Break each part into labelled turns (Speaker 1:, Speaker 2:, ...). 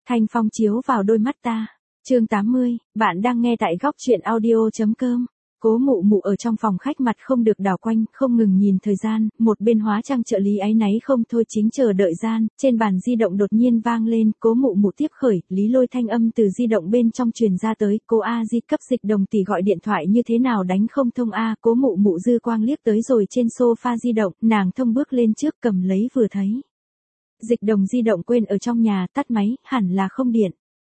Speaker 1: Thanh phong chiếu vào đôi mắt ta. Chương 80, bạn đang nghe tại góc truyện audio.com. Cố mụ mụ ở trong phòng khách mặt không được đảo quanh, không ngừng nhìn thời gian, một bên hóa trang trợ lý áy náy không thôi chính chờ đợi gian, trên bàn di động đột nhiên vang lên, cố mụ mụ tiếp khởi, Lý Lôi thanh âm từ di động bên trong truyền ra tới, cô A Di cấp Dịch Đồng tỷ gọi điện thoại như thế nào đánh không thông a, cố mụ mụ dư quang liếc tới rồi trên sofa di động, nàng thông bước lên trước cầm lấy vừa thấy. Dịch Đồng di động quên ở trong nhà, tắt máy, hẳn là không điện.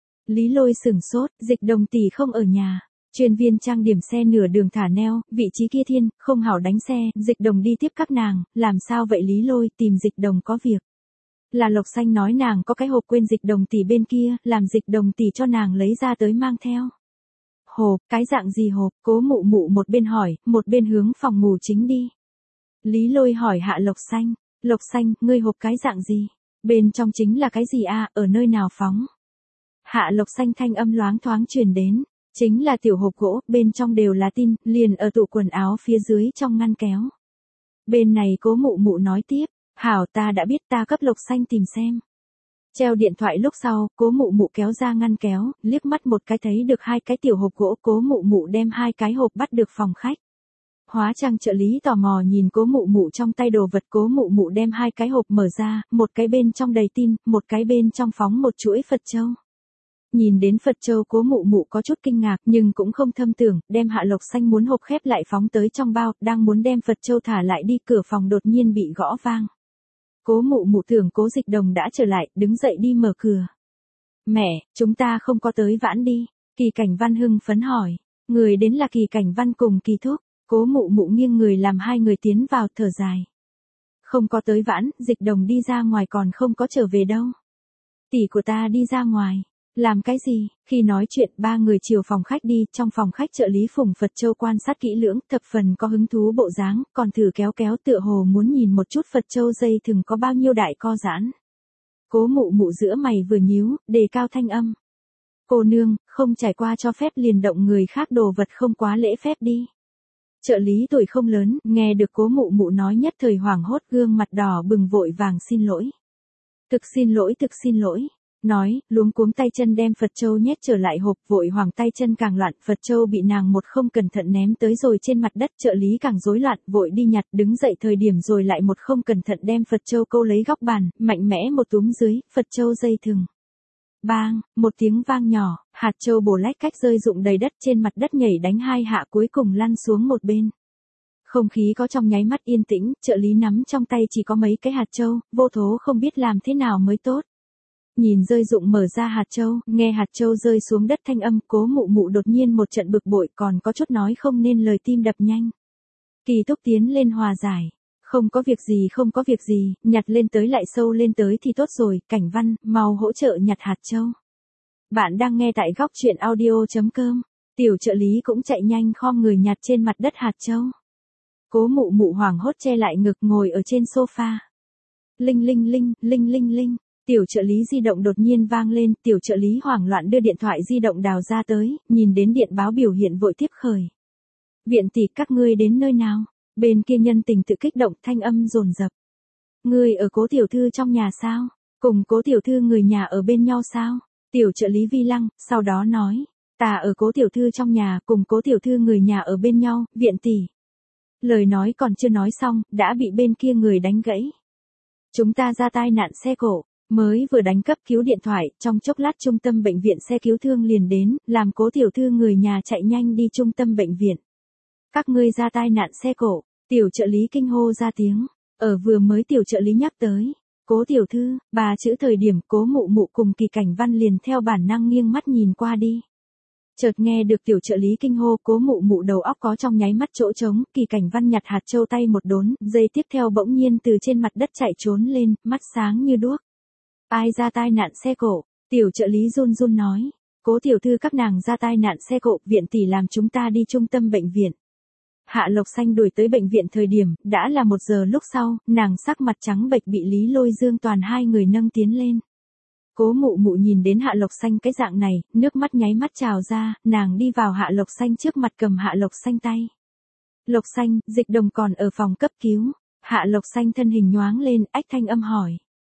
Speaker 1: Lý Lôi sửng sốt, Dịch Đồng tỷ không ở nhà. Chuyên viên trang điểm xe nửa đường thả neo, vị trí kia thiên, không hảo đánh xe, Dịch Đồng đi tiếp các nàng, làm sao vậy Lý Lôi, tìm Dịch Đồng có việc. Là Lộc Xanh nói nàng có cái hộp quên Dịch Đồng tỷ bên kia, làm Dịch Đồng tỷ cho nàng lấy ra tới mang theo. Hộp, cái dạng gì hộp, cố mụ mụ một bên hỏi, một bên hướng phòng ngủ chính đi. Lý Lôi hỏi hạ Lộc Xanh, Lộc Xanh, ngươi hộp cái dạng gì? Bên trong chính là cái gì a, ở nơi nào phóng? Hạ Lộc Xanh thanh âm loáng thoáng truyền đến. Chính là tiểu hộp gỗ, bên trong đều là tin, liền ở tủ quần áo phía dưới trong ngăn kéo. Bên này cố mụ mụ nói tiếp, hảo ta đã biết ta cấp Lộc Xanh tìm xem. Treo điện thoại lúc sau, cố mụ mụ kéo ra ngăn kéo, liếc mắt một cái thấy được hai cái tiểu hộp gỗ, cố mụ mụ đem hai cái hộp bắt được phòng khách. Hóa trang trợ lý tò mò nhìn cố mụ mụ trong tay đồ vật, cố mụ mụ đem hai cái hộp mở ra, một cái bên trong đầy tin, một cái bên trong phóng một chuỗi Phật châu. Nhìn đến Phật châu cố mụ mụ có chút kinh ngạc nhưng cũng không thâm tưởng, đem hạ Lộc Xanh muốn hộp khép lại phóng tới trong bao, đang muốn đem Phật châu thả lại đi, cửa phòng đột nhiên bị gõ vang. Cố mụ mụ tưởng cố Dịch Đồng đã trở lại, đứng dậy đi mở cửa. Mẹ, chúng ta không có tới vãn đi, Kỳ Cảnh Văn hưng phấn hỏi, người đến là Kỳ Cảnh Văn cùng Kỳ Thúc, cố mụ mụ nghiêng người làm hai người tiến vào thở dài. Không có tới vãn, Dịch Đồng đi ra ngoài còn không có trở về đâu. Tỷ của ta đi ra ngoài. Làm cái gì? Khi nói chuyện ba người chiều phòng khách đi, trong phòng khách trợ lý Phùng Phật Châu quan sát kỹ lưỡng, thập phần có hứng thú bộ dáng, còn thử kéo kéo tựa hồ muốn nhìn một chút Phật Châu dây thừng có bao nhiêu đại co giãn. Cố mụ mụ giữa mày vừa nhíu, đề cao thanh âm. Cô nương, không trải qua cho phép liền động người khác đồ vật không quá lễ phép đi. Trợ lý tuổi không lớn, nghe được cố mụ mụ nói nhất thời hoảng hốt, gương mặt đỏ bừng vội vàng xin lỗi. Thực xin lỗi. Nói, luống cuống tay chân đem Phật Châu nhét trở lại hộp, vội hoàng tay chân càng loạn, Phật Châu bị nàng một không cẩn thận ném tới rồi trên mặt đất, trợ lý càng rối loạn, vội đi nhặt, đứng dậy thời điểm rồi lại một không cẩn thận đem Phật Châu câu lấy góc bàn, mạnh mẽ một túm dưới, Phật Châu dây thừng. Bang, một tiếng vang nhỏ, hạt châu bổ lách cách rơi rụng đầy đất, trên mặt đất nhảy đánh hai hạ cuối cùng lăn xuống một bên. Không khí có trong nháy mắt yên tĩnh, trợ lý nắm trong tay chỉ có mấy cái hạt châu, vô thố không biết làm thế nào mới tốt. Nhìn rơi rụng mở ra hạt châu, nghe hạt châu rơi xuống đất thanh âm, cố mụ mụ đột nhiên một trận bực bội, còn có chút nói không nên lời, tim đập nhanh. Kỳ Thúc tiến lên hòa giải. Không có việc gì, nhặt lên tới lại sâu lên tới thì tốt rồi, Cảnh Văn, mau hỗ trợ nhặt hạt châu. Bạn đang nghe tại góc truyện audio.com, tiểu trợ lý cũng chạy nhanh khom người nhặt trên mặt đất hạt châu. Cố mụ mụ hoảng hốt che lại ngực ngồi ở trên sofa. Linh. Tiểu trợ lý di động đột nhiên vang lên, tiểu trợ lý hoảng loạn đưa điện thoại di động đào ra tới, nhìn đến điện báo biểu hiện vội tiếp khởi. Viện tỷ, các ngươi đến nơi nào? Bên kia nhân tình tự kích động, thanh âm dồn dập. Ngươi ở cố tiểu thư trong nhà sao? Cùng cố tiểu thư người nhà ở bên nhau sao? Tiểu trợ lý vi lăng, sau đó nói. Ta ở cố tiểu thư trong nhà, cùng cố tiểu thư người nhà ở bên nhau, viện tỷ. Lời nói còn chưa nói xong, đã bị bên kia người đánh gãy. Chúng ta ra tai nạn xe cộ. Mới vừa đánh cấp cứu điện thoại, trong chốc lát trung tâm bệnh viện xe cứu thương liền đến, làm cố tiểu thư người nhà chạy nhanh đi trung tâm bệnh viện. Các ngươi ra tai nạn xe cộ, tiểu trợ lý kinh hô ra tiếng, ở vừa mới tiểu trợ lý nhắc tới. Cố tiểu thư, ba chữ thời điểm cố mụ mụ cùng Kỳ Cảnh Văn liền theo bản năng nghiêng mắt nhìn qua đi. Chợt nghe được tiểu trợ lý kinh hô, cố mụ mụ đầu óc có trong nháy mắt chỗ trống, Kỳ Cảnh Văn nhặt hạt châu tay một đốn, giây tiếp theo bỗng nhiên từ trên mặt đất chạy trốn lên, mắt sáng như đuốc. Ai ra tai nạn xe cộ? Tiểu trợ lý run run nói. Cố tiểu thư các nàng ra tai nạn xe cộ, viện tỷ làm chúng ta đi trung tâm bệnh viện. Hạ Lộc Xanh đuổi tới bệnh viện thời điểm, đã là 1 giờ lúc sau, nàng sắc mặt trắng bệch bị Lý Lôi Dương Toàn hai người nâng tiến lên. Cố mụ mụ nhìn đến Hạ Lộc Xanh cái dạng này, nước mắt nháy mắt trào ra, nàng đi vào Hạ Lộc Xanh trước mặt cầm Hạ Lộc Xanh tay. Lộc Xanh, Dịch Đồng còn ở phòng cấp cứu. Hạ Lộc Xanh thân hình nhoáng lên, ách thanh âm hỏi.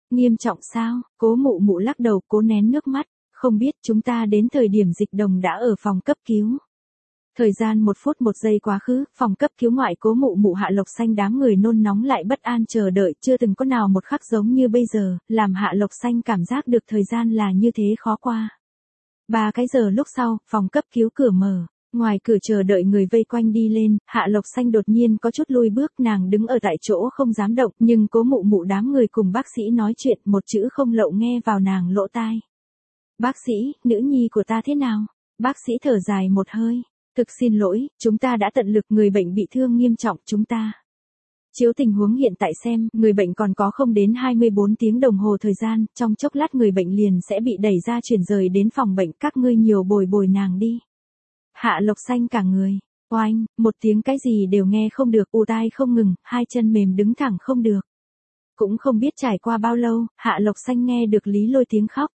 Speaker 1: Nghiêm trọng sao? Cố mụ mụ lắc đầu, cố nén nước mắt. Không biết, chúng ta đến thời điểm Dịch Đồng đã ở phòng cấp cứu. Thời gian 1 phút 1 giây quá khứ, phòng cấp cứu ngoại cố mụ mụ Hạ Lộc Xanh đám người nôn nóng lại bất an chờ đợi, chưa từng có nào một khắc giống như bây giờ, làm Hạ Lộc Xanh cảm giác được thời gian là như thế khó qua. 3 cái giờ lúc sau, phòng cấp cứu cửa mở. Ngoài cửa chờ đợi người vây quanh đi lên, Hạ Lộc Xanh đột nhiên có chút lùi bước, nàng đứng ở tại chỗ không dám động, nhưng cố mụ mụ đám người cùng bác sĩ nói chuyện, một chữ không lậu nghe vào nàng lỗ tai. Bác sĩ, nữ nhi của ta thế nào? Bác sĩ thở dài một hơi. Thực xin lỗi, chúng ta đã tận lực, người bệnh bị thương nghiêm trọng, chúng ta. Chiếu tình huống hiện tại xem, người bệnh còn có không đến 24 tiếng đồng hồ thời gian, trong chốc lát người bệnh liền sẽ bị đẩy ra chuyển rời đến phòng bệnh, các ngươi nhiều bồi bồi nàng đi. Hạ Lộc Xanh cả người, oanh, một tiếng cái gì đều nghe không được, ù tai không ngừng, hai chân mềm đứng thẳng không được. Cũng không biết trải qua bao lâu, Hạ Lộc Xanh nghe được Lý Lôi tiếng khóc.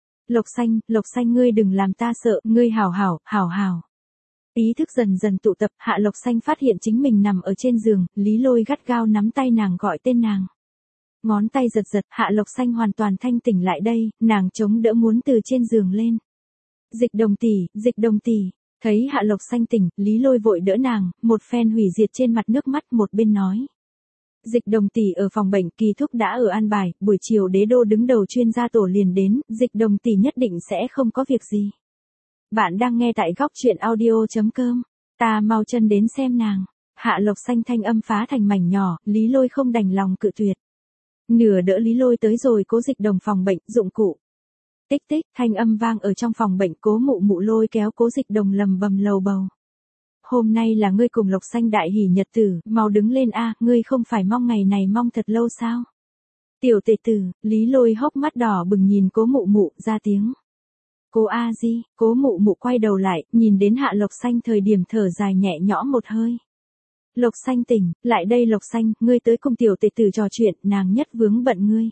Speaker 1: Lộc Xanh ngươi đừng làm ta sợ, ngươi hảo hảo. Ý thức dần dần tụ tập, Hạ Lộc Xanh phát hiện chính mình nằm ở trên giường, Lý Lôi gắt gao nắm tay nàng gọi tên nàng. Ngón tay giật, Hạ Lộc Xanh hoàn toàn thanh tỉnh lại đây, nàng chống đỡ muốn từ trên giường lên. Dịch Đồng tỷ, thấy Hạ Lộc Xanh tỉnh, Lý Lôi vội đỡ nàng, một phen hủy diệt trên mặt nước mắt, một bên nói. Dịch Đồng tỷ ở phòng bệnh, Kỳ thúc đã ở an bài, buổi chiều Đế Đô đứng đầu chuyên gia tổ liền đến, Dịch Đồng tỷ nhất định sẽ không có việc gì. Bạn đang nghe tại góc truyện audio.com. Ta mau chân đến xem nàng. Hạ Lộc Xanh thanh âm phá thành mảnh nhỏ, Lý Lôi không đành lòng cự tuyệt. Nửa đỡ Lý Lôi tới rồi Cố Dịch Đồng phòng bệnh, dụng cụ. Tích tích, thanh âm vang ở trong phòng bệnh, cố mụ mụ lôi kéo Cố Dịch Đồng lầm bầm lầu bầu. Hôm nay là ngươi cùng Lộc Xanh đại hỷ nhật tử, mau đứng lên a, ngươi không phải mong ngày này mong thật lâu sao? Tiểu tệ tử, Lý Lôi hốc mắt đỏ bừng nhìn cố mụ mụ, ra tiếng. Cô A Di, cố mụ mụ quay đầu lại, nhìn đến Hạ Lộc Xanh thời điểm thở dài nhẹ nhõm một hơi. Lộc Xanh tỉnh, lại đây Lộc Xanh, ngươi tới cùng tiểu tệ tử trò chuyện, nàng nhất vướng bận ngươi.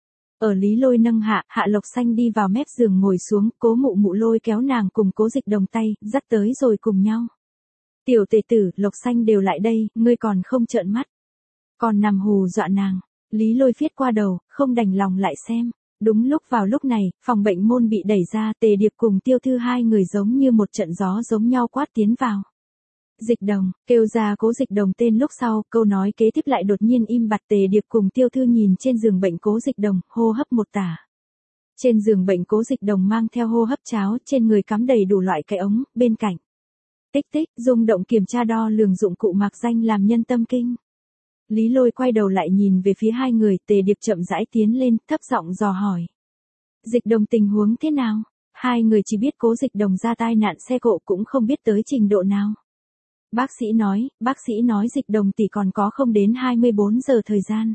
Speaker 1: Ở Lý Lôi nâng Hạ Lộc Xanh đi vào mép giường ngồi xuống, cố mụ mụ lôi kéo nàng cùng Cố Dịch Đồng tay, dắt tới rồi cùng nhau. Tiểu tệ tử, Lộc Xanh đều lại đây, ngươi còn không trợn mắt. Còn nằm hù dọa nàng, Lý Lôi phiết qua đầu, không đành lòng lại xem. Đúng vào lúc này, phòng bệnh môn bị đẩy ra, Tề Điệp cùng Tiêu Thư hai người giống như một trận gió giống nhau quát tiến vào. Dịch Đồng, kêu ra Cố Dịch Đồng tên lúc sau, câu nói kế tiếp lại đột nhiên im bặt. Tề Điệp cùng Tiêu Thư nhìn trên giường bệnh Cố Dịch Đồng, hô hấp một tả. Trên giường bệnh Cố Dịch Đồng mang theo hô hấp cháo, trên người cắm đầy đủ loại cái ống, bên cạnh. Tích tích, rung động kiểm tra đo lường dụng cụ mạc danh làm nhân tâm kinh. Lý Lôi quay đầu lại nhìn về phía hai người, Tề Điệp chậm rãi tiến lên, thấp giọng dò hỏi. Dịch Đồng tình huống thế nào? Hai người chỉ biết Cố Dịch Đồng ra tai nạn xe cộ, cũng không biết tới trình độ nào. Bác sĩ nói Dịch Đồng tỷ còn có không đến 24 giờ thời gian.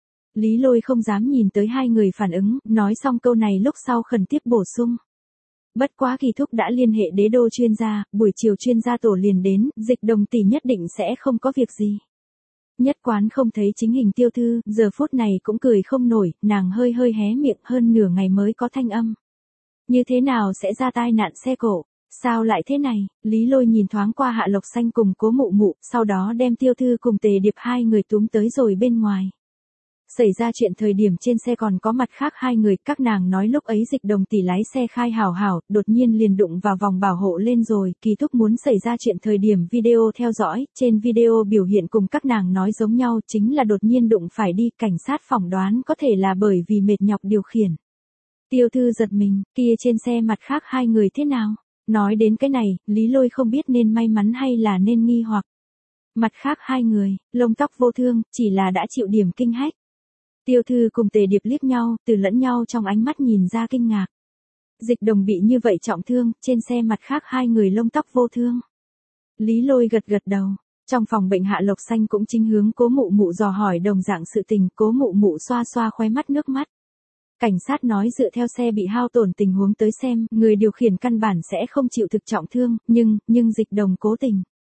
Speaker 1: Lý Lôi không dám nhìn tới hai người phản ứng, nói xong câu này lúc sau khẩn tiếp bổ sung. Bất quá Kỳ thúc đã liên hệ Đế Đô chuyên gia, buổi chiều chuyên gia tổ liền đến, Dịch Đồng tỷ nhất định sẽ không có việc gì. Nhất quán không thấy chính hình Tiêu Thư, giờ phút này cũng cười không nổi, nàng hơi hé miệng, hơn nửa ngày mới có thanh âm. Như thế nào sẽ ra tai nạn xe cộ? Sao lại thế này? Lý Lôi nhìn thoáng qua Hạ Lộc Xanh cùng cố mụ mụ, sau đó đem Tiêu Thư cùng Tề Điệp hai người túm tới rồi bên ngoài. Xảy ra chuyện thời điểm trên xe còn có mặt khác hai người, các nàng nói lúc ấy Dịch Đồng tỷ lái xe khai hảo, đột nhiên liền đụng vào vòng bảo hộ lên rồi, Kỳ thúc muốn xảy ra chuyện thời điểm video theo dõi, trên video biểu hiện cùng các nàng nói giống nhau, chính là đột nhiên đụng phải đi, cảnh sát phỏng đoán có thể là bởi vì mệt nhọc điều khiển. Tiêu Thư giật mình, kia trên xe mặt khác hai người thế nào? Nói đến cái này, Lý Lôi không biết nên may mắn hay là nên nghi hoặc. Mặt khác hai người, lông tóc vô thương, chỉ là đã chịu điểm kinh hách. Tiêu Thư cùng Tề Điệp liếc nhau, từ lẫn nhau trong ánh mắt nhìn ra kinh ngạc. Dịch Đồng bị như vậy trọng thương, trên xe mặt khác hai người lông tóc vô thương. Lý Lôi gật đầu. Trong phòng bệnh Hạ Lộc Xanh cũng chính hướng cố mụ mụ dò hỏi đồng dạng sự tình, cố mụ mụ xoa khóe mắt nước mắt. Cảnh sát nói dựa theo xe bị hao tổn tình huống tới xem, người điều khiển căn bản sẽ không chịu thực trọng thương, nhưng Dịch Đồng cố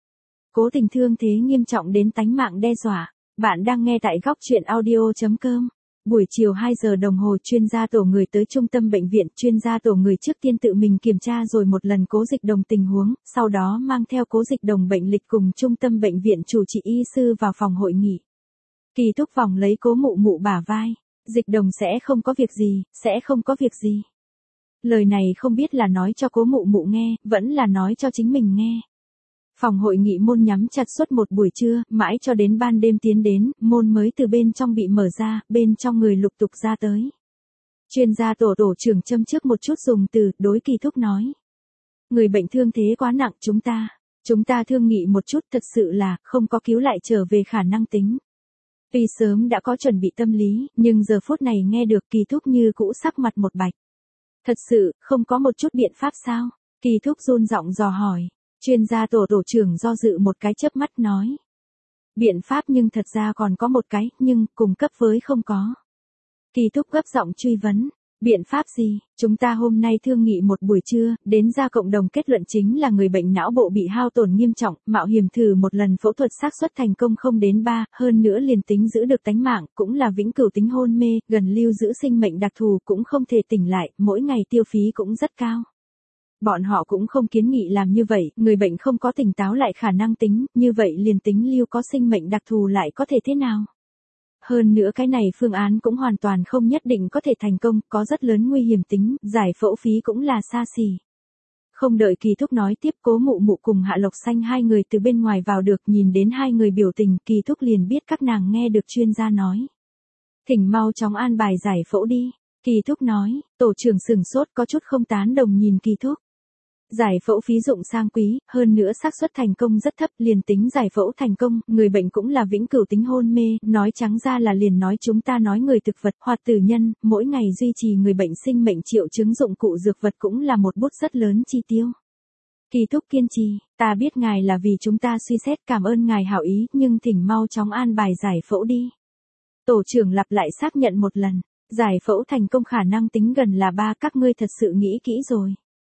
Speaker 1: tình thương thế nghiêm trọng đến tánh mạng đe dọa. Bạn đang nghe tại góc truyện audio.com. Buổi chiều 2 giờ đồng hồ chuyên gia tổ người tới trung tâm bệnh viện, chuyên gia tổ người trước tiên tự mình kiểm tra rồi một lần Cố Dịch Đồng tình huống, sau đó mang theo Cố Dịch Đồng bệnh lịch cùng trung tâm bệnh viện chủ trị y sư vào phòng hội nghị. Kỳ thúc vòng lấy cố mụ mụ bả vai. Dịch Đồng sẽ không có việc gì, sẽ không có việc gì. Lời này không biết là nói cho Cố Mụ Mụ nghe, vẫn là nói cho chính mình nghe. Phòng hội nghị môn nhắm chặt suốt một buổi trưa, mãi cho đến ban đêm tiến đến, môn mới từ bên trong bị mở ra, bên trong người lục tục ra tới. Chuyên gia tổ trưởng châm trước một chút dùng từ, đối Kỳ Thúc nói. Người bệnh thương thế quá nặng, chúng ta thương nghị một chút, thật sự là, không có cứu lại trở về khả năng tính. Tuy sớm đã có chuẩn bị tâm lý, nhưng giờ phút này nghe được Kỳ Thúc như cũ sắc mặt một bạch. Thật sự, không có một chút biện pháp sao? Kỳ Thúc run giọng dò hỏi. Chuyên gia tổ trưởng do dự một cái chớp mắt nói. Biện pháp nhưng thật ra còn có một cái, nhưng cùng cấp với không có. Kỳ Thúc gấp giọng truy vấn. Biện pháp gì? Chúng ta hôm nay thương nghị một buổi trưa, đến ra cộng đồng kết luận chính là người bệnh não bộ bị hao tổn nghiêm trọng, mạo hiểm thử một lần phẫu thuật xác suất thành công không đến 3, hơn nữa liền tính giữ được tánh mạng, cũng là vĩnh cửu tính hôn mê, gần lưu giữ sinh mệnh đặc thù cũng không thể tỉnh lại, mỗi ngày tiêu phí cũng rất cao. Bọn họ cũng không kiến nghị làm như vậy, người bệnh không có tỉnh táo lại khả năng tính, như vậy liền tính lưu có sinh mệnh đặc thù lại có thể thế nào? Hơn nữa cái này phương án cũng hoàn toàn không nhất định có thể thành công, có rất lớn nguy hiểm tính, giải phẫu phí cũng là xa xỉ. Không đợi Kỳ Thúc nói tiếp, Cố Mụ Mụ cùng Hạ Lộc Xanh hai người từ bên ngoài vào được, nhìn đến hai người biểu tình, Kỳ Thúc liền biết các nàng nghe được chuyên gia nói. Thỉnh mau chóng an bài giải phẫu đi. Kỳ Thúc nói, tổ trưởng sửng sốt có chút không tán đồng nhìn Kỳ Thúc. Giải phẫu phí dụng sang quý, hơn nữa xác suất thành công rất thấp, liền tính giải phẫu thành công, người bệnh cũng là vĩnh cửu tính hôn mê, nói trắng ra là liền nói chúng ta nói người thực vật hoặc tử nhân, mỗi ngày duy trì người bệnh sinh mệnh triệu chứng dụng cụ dược vật cũng là một bút rất lớn chi tiêu. Kỳ Thúc kiên trì, ta biết ngài là vì chúng ta suy xét, cảm ơn ngài hảo ý, nhưng thỉnh mau chóng an bài giải phẫu đi. Tổ trưởng lặp lại xác nhận một lần, giải phẫu thành công khả năng tính gần là 3, các ngươi thật sự nghĩ kỹ rồi.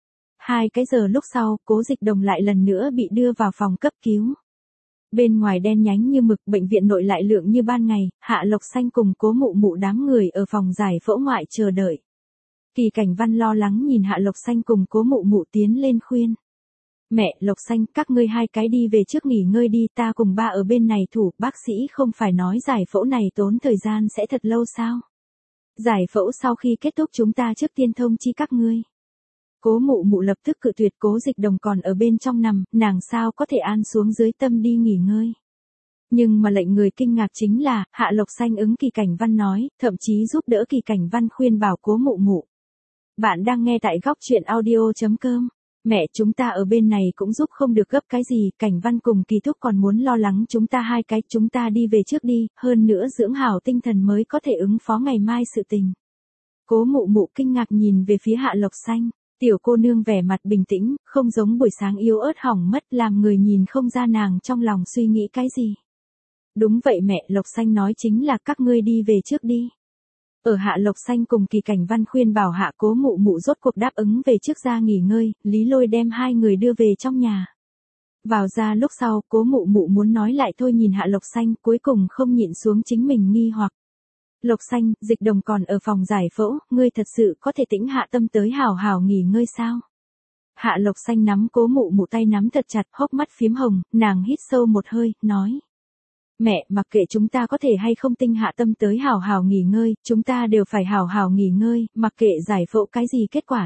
Speaker 1: 2 cái giờ lúc sau, Cố Dịch Đồng lại lần nữa bị đưa vào phòng cấp cứu. Bên ngoài đen nhánh như mực, bệnh viện nội lại lượng như ban ngày, Hạ Lộc Xanh cùng Cố Mụ Mụ đám người ở phòng giải phẫu ngoại chờ đợi. Kỳ Cảnh Văn lo lắng nhìn Hạ Lộc Xanh cùng Cố Mụ Mụ tiến lên khuyên. Mẹ, Lộc Xanh, các ngươi hai cái đi về trước nghỉ ngơi đi, ta cùng ba ở bên này thủ, bác sĩ không phải nói giải phẫu này tốn thời gian sẽ thật lâu sao? Giải phẫu sau khi kết thúc chúng ta trước tiên thông chi các ngươi. Cố Mụ Mụ lập tức cự tuyệt, Cố Dịch Đồng còn ở bên trong nằm, nàng sao có thể an xuống dưới tâm đi nghỉ ngơi. Nhưng mà lệnh người kinh ngạc chính là, Hạ Lộc Xanh ứng Kỳ Cảnh Văn nói, thậm chí giúp đỡ Kỳ Cảnh Văn khuyên bảo Cố Mụ Mụ. Bạn đang nghe tại góc truyện audio.com. Mẹ, chúng ta ở bên này cũng giúp không được gấp cái gì, Cảnh Văn cùng Kỳ Thúc còn muốn lo lắng chúng ta hai cái, chúng ta đi về trước đi, hơn nữa dưỡng hảo tinh thần mới có thể ứng phó ngày mai sự tình. Cố Mụ Mụ kinh ngạc nhìn về phía Hạ Lộc Xanh. Tiểu cô nương vẻ mặt bình tĩnh, không giống buổi sáng yếu ớt hỏng mất, làm người nhìn không ra nàng trong lòng suy nghĩ cái gì. Đúng vậy mẹ, Lộc Xanh nói chính là các ngươi đi về trước đi. Ở Hạ Lộc Xanh cùng Kỳ Cảnh Văn khuyên bảo Hạ, Cố Mụ Mụ rốt cuộc đáp ứng về trước ra nghỉ ngơi, Lý Lôi đem hai người đưa về trong nhà. Vào ra lúc sau, Cố Mụ Mụ muốn nói lại thôi nhìn Hạ Lộc Xanh, cuối cùng không nhịn xuống chính mình nghi hoặc. Lộc Xanh, Dịch Đồng còn ở phòng giải phẫu, ngươi thật sự có thể tĩnh hạ tâm tới hảo hảo nghỉ ngơi sao? Hạ Lộc Xanh nắm Cố Mụ Mụ tay nắm thật chặt, hốc mắt phiếm hồng, nàng hít sâu một hơi, nói. Mẹ, mặc kệ chúng ta có thể hay không tinh hạ tâm tới hảo hảo nghỉ ngơi, chúng ta đều phải hảo hảo nghỉ ngơi, mặc kệ giải phẫu cái gì kết quả,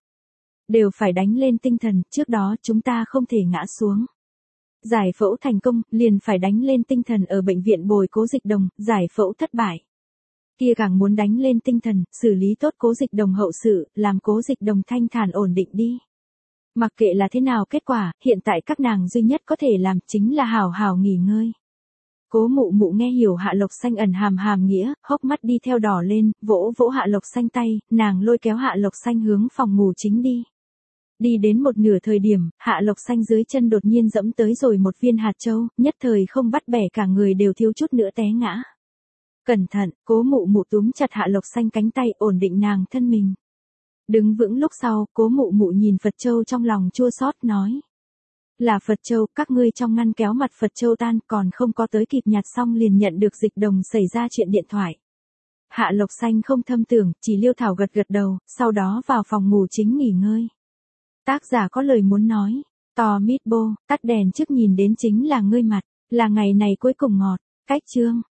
Speaker 1: đều phải đánh lên tinh thần, trước đó chúng ta không thể ngã xuống. Giải phẫu thành công, liền phải đánh lên tinh thần, ở bệnh viện bồi Cố Dịch Đồng, giải phẫu thất bại. Kia càng muốn đánh lên tinh thần, xử lý tốt Cố Dịch Đồng hậu sự, làm Cố Dịch Đồng thanh thản ổn định đi. Mặc kệ là thế nào kết quả, hiện tại các nàng duy nhất có thể làm chính là hảo hảo nghỉ ngơi. Cố Mụ Mụ nghe hiểu Hạ Lộc Xanh ẩn hàm nghĩa, hốc mắt đi theo đỏ lên, vỗ vỗ Hạ Lộc Xanh tay, nàng lôi kéo Hạ Lộc Xanh hướng phòng ngủ chính đi. Đi đến một nửa thời điểm, Hạ Lộc Xanh dưới chân đột nhiên dẫm tới rồi một viên hạt châu, nhất thời không bắt bẻ cả người đều thiếu chút nữa té ngã. Cẩn thận, Cố Mụ Mụ túm chặt Hạ Lộc Xanh cánh tay, ổn định nàng thân mình. Đứng vững lúc sau, Cố Mụ Mụ nhìn Phật Châu trong lòng chua xót nói. Là Phật Châu, các ngươi trong ngăn kéo mặt Phật Châu tan, còn không có tới kịp nhặt xong liền nhận được Dịch Đồng xảy ra chuyện điện thoại. Hạ Lộc Xanh không thâm tưởng, chỉ liêu thảo gật gật đầu, sau đó vào phòng ngủ chính nghỉ ngơi. Tác giả có lời muốn nói, to mít bô, tắt đèn trước nhìn đến chính là ngươi mặt, là ngày này cuối cùng ngọt, cách chương.